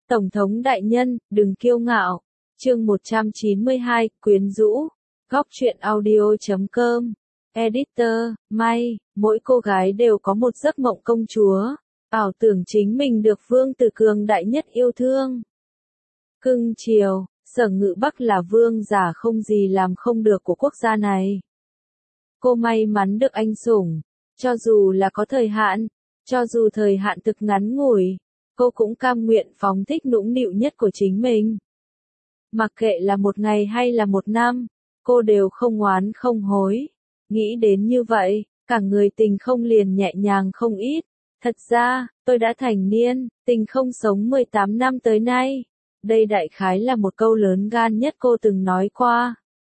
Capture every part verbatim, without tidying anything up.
Tổng thống đại nhân, đừng kiêu ngạo. Chương một trăm chín mươi hai, quyến rũ. Góc truyện audio chấm com. Editor, May, mỗi cô gái đều có một giấc mộng công chúa, ảo tưởng chính mình được vương tử cường đại nhất yêu thương. Cưng chiều, Sở Ngự Bắc là vương giả không gì làm không được của quốc gia này. Cô may mắn được anh sủng, cho dù là có thời hạn, cho dù thời hạn thực ngắn ngủi, cô cũng cam nguyện phóng thích nũng nịu nhất của chính mình. Mặc kệ là một ngày hay là một năm, cô đều không oán không hối. Nghĩ đến như vậy, cả người Tình Không liền nhẹ nhàng không ít. Thật ra, tôi đã thành niên, Tình Không sống mười tám năm tới nay. Đây đại khái là một câu lớn gan nhất cô từng nói qua.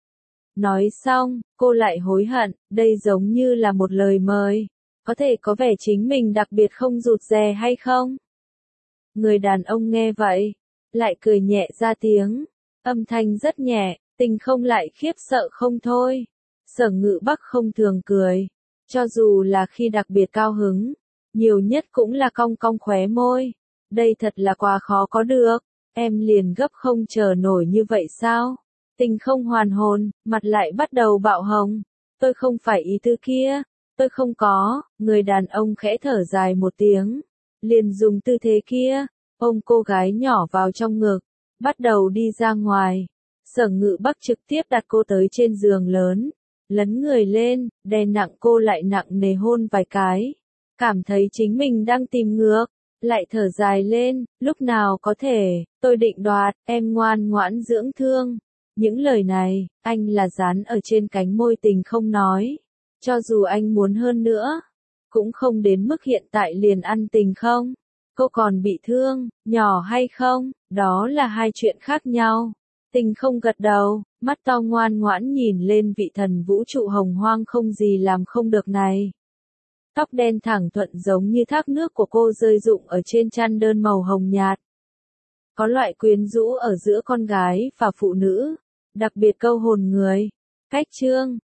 Nói xong, cô lại hối hận, đây giống như là một lời mời. Có thể có vẻ chính mình đặc biệt không rụt rè hay không? Người đàn ông nghe vậy, lại cười nhẹ ra tiếng. Âm thanh rất nhẹ, Tình Không lại khiếp sợ không thôi. Sở Ngự Bắc không thường cười. Cho dù là khi đặc biệt cao hứng, nhiều nhất cũng là cong cong khóe môi. Đây thật là quá khó có được. Em liền gấp không chờ nổi như vậy sao? Tình Không hoàn hồn, mặt lại bắt đầu bạo hồng. Tôi không phải ý tư kia. Tôi không có. Người đàn ông khẽ thở dài một tiếng. Liền dùng tư thế kia, ôm cô gái nhỏ vào trong ngực, bắt đầu đi ra ngoài. Sở Ngự Bắc trực tiếp đặt cô tới trên giường lớn, lấn người lên, đè nặng cô lại nặng nề hôn vài cái. Cảm thấy chính mình đang tìm ngược, lại thở dài lên, lúc nào có thể, tôi định đoạt, em ngoan ngoãn dưỡng thương. Những lời này, anh là dán ở trên cánh môi Tình Không nói. Cho dù anh muốn hơn nữa, cũng không đến mức hiện tại liền ăn Tình Không. Cô còn bị thương, nhỏ hay không, đó là hai chuyện khác nhau. Tình Không gật đầu, mắt to ngoan ngoãn nhìn lên vị thần vũ trụ hồng hoang không gì làm không được này. Tóc đen thẳng thuận giống như thác nước của cô rơi rụng ở trên chăn đơn màu hồng nhạt. Có loại quyến rũ ở giữa con gái và phụ nữ, đặc biệt câu hồn người. Cách chương,